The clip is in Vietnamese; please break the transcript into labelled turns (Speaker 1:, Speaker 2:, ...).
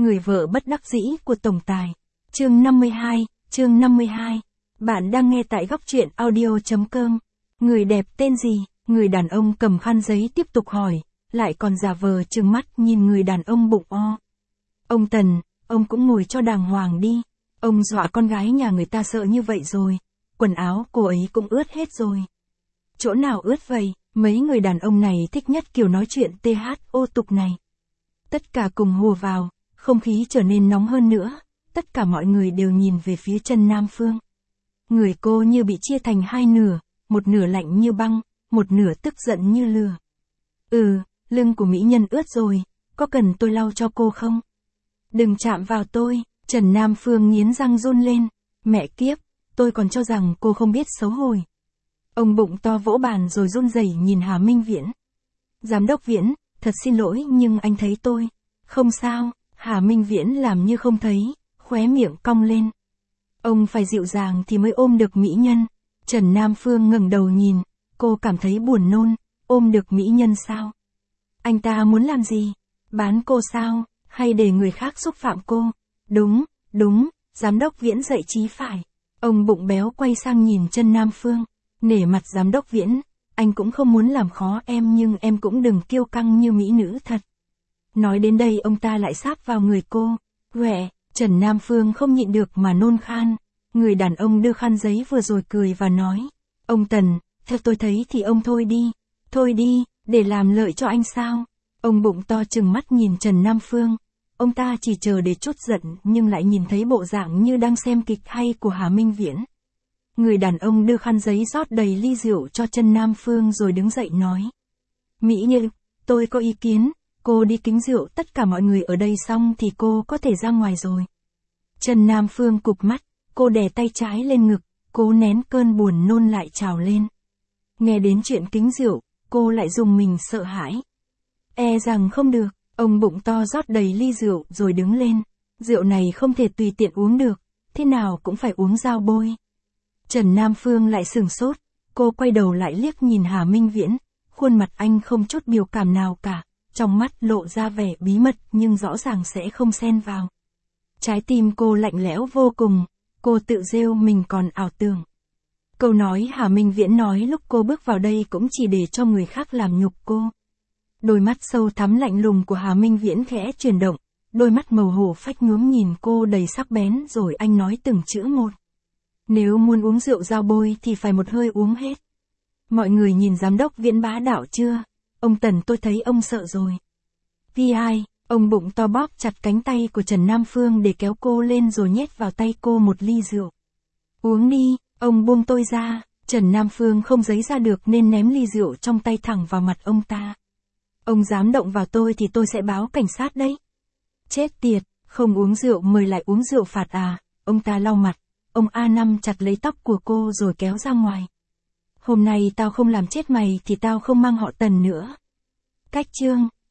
Speaker 1: Người vợ bất đắc dĩ của tổng tài. Chương 52. Bạn đang nghe tại góc truyện audio.com. Người đẹp tên gì? Người đàn ông cầm khăn giấy tiếp tục hỏi, lại còn giả vờ trừng mắt nhìn người đàn ông bụng o. Ông Tần, ông cũng ngồi cho đàng hoàng đi. Ông dọa con gái nhà người ta sợ như vậy rồi. Quần áo cô ấy cũng ướt hết rồi. Chỗ nào ướt vậy? Mấy người đàn ông này thích nhất kiểu nói chuyện thô tục này. Tất cả cùng hùa vào, không khí trở nên nóng hơn nữa. Tất cả mọi người đều nhìn về phía Trần Nam Phương. Người cô như bị chia thành hai nửa, một nửa lạnh như băng, một nửa tức giận như lửa. Lưng của mỹ nhân ướt rồi, có cần tôi lau cho cô không? Đừng chạm vào tôi, Trần Nam Phương nghiến răng run lên. Mẹ kiếp, tôi còn cho rằng cô không biết xấu hổ. Ông bụng to vỗ bàn rồi run rẩy nhìn Hà Minh Viễn. Giám đốc Viễn, thật xin lỗi nhưng anh thấy tôi. Không sao, Hà Minh Viễn làm như không thấy, khóe miệng cong lên. Ông phải dịu dàng thì mới ôm được mỹ nhân. Trần Nam Phương ngẩng đầu nhìn, cô cảm thấy buồn nôn, ôm được mỹ nhân sao? Anh ta muốn làm gì? Bán cô sao? Hay để người khác xúc phạm cô? Đúng, giám đốc Viễn dạy chí phải. Ông bụng béo quay sang nhìn Trần Nam Phương. Nể mặt giám đốc Viễn, anh cũng không muốn làm khó em nhưng em cũng đừng kiêu căng như mỹ nữ thật. Nói đến đây ông ta lại sáp vào người cô. Quẹ, Trần Nam Phương không nhịn được mà nôn khan. Người đàn ông đưa khăn giấy vừa rồi cười và nói. Ông Tần, theo tôi thấy thì ông thôi đi, để làm lợi cho anh sao? Ông bụng to trừng mắt nhìn Trần Nam Phương. Ông ta chỉ chờ để trút giận nhưng lại nhìn thấy bộ dạng như đang xem kịch hay của Hà Minh Viễn. Người đàn ông đưa khăn giấy rót đầy ly rượu cho Trần Nam Phương rồi đứng dậy nói. Mỹ Như, tôi có ý kiến, cô đi kính rượu tất cả mọi người ở đây xong thì cô có thể ra ngoài rồi. Trần Nam Phương cụp mắt, cô đè tay trái lên ngực, cố nén cơn buồn nôn lại trào lên. Nghe đến chuyện kính rượu, cô lại rùng mình sợ hãi. E rằng không được, ông bụng to rót đầy ly rượu rồi đứng lên. Rượu này không thể tùy tiện uống được, thế nào cũng phải uống dao bôi. Trần Nam Phương lại sửng sốt, cô quay đầu lại liếc nhìn Hà Minh Viễn, khuôn mặt anh không chút biểu cảm nào cả, trong mắt lộ ra vẻ bí mật nhưng rõ ràng sẽ không xen vào. Trái tim cô lạnh lẽo vô cùng, cô tự rêu mình còn ảo tưởng. Câu nói Hà Minh Viễn nói lúc cô bước vào đây cũng chỉ để cho người khác làm nhục cô. Đôi mắt sâu thắm lạnh lùng của Hà Minh Viễn khẽ chuyển động, đôi mắt màu hổ phách nhuốm nhìn cô đầy sắc bén rồi anh nói từng chữ một. Nếu muốn uống rượu dao bôi thì phải một hơi uống hết. Mọi người nhìn giám đốc Viễn bá đạo chưa? Ông Tần tôi thấy ông sợ rồi. Vi2, ông bụng to bóp chặt cánh tay của Trần Nam Phương để kéo cô lên rồi nhét vào tay cô một ly rượu. Uống đi, ông buông tôi ra. Trần Nam Phương không giấy ra được nên ném ly rượu trong tay thẳng vào mặt ông ta. Ông dám động vào tôi thì tôi sẽ báo cảnh sát đấy. Chết tiệt, không uống rượu mời lại uống rượu phạt à? Ông ta lau mặt. Ông A5 chặt lấy tóc của cô rồi kéo ra ngoài. Hôm nay tao không làm chết mày thì tao không mang họ Tần nữa. Cách chương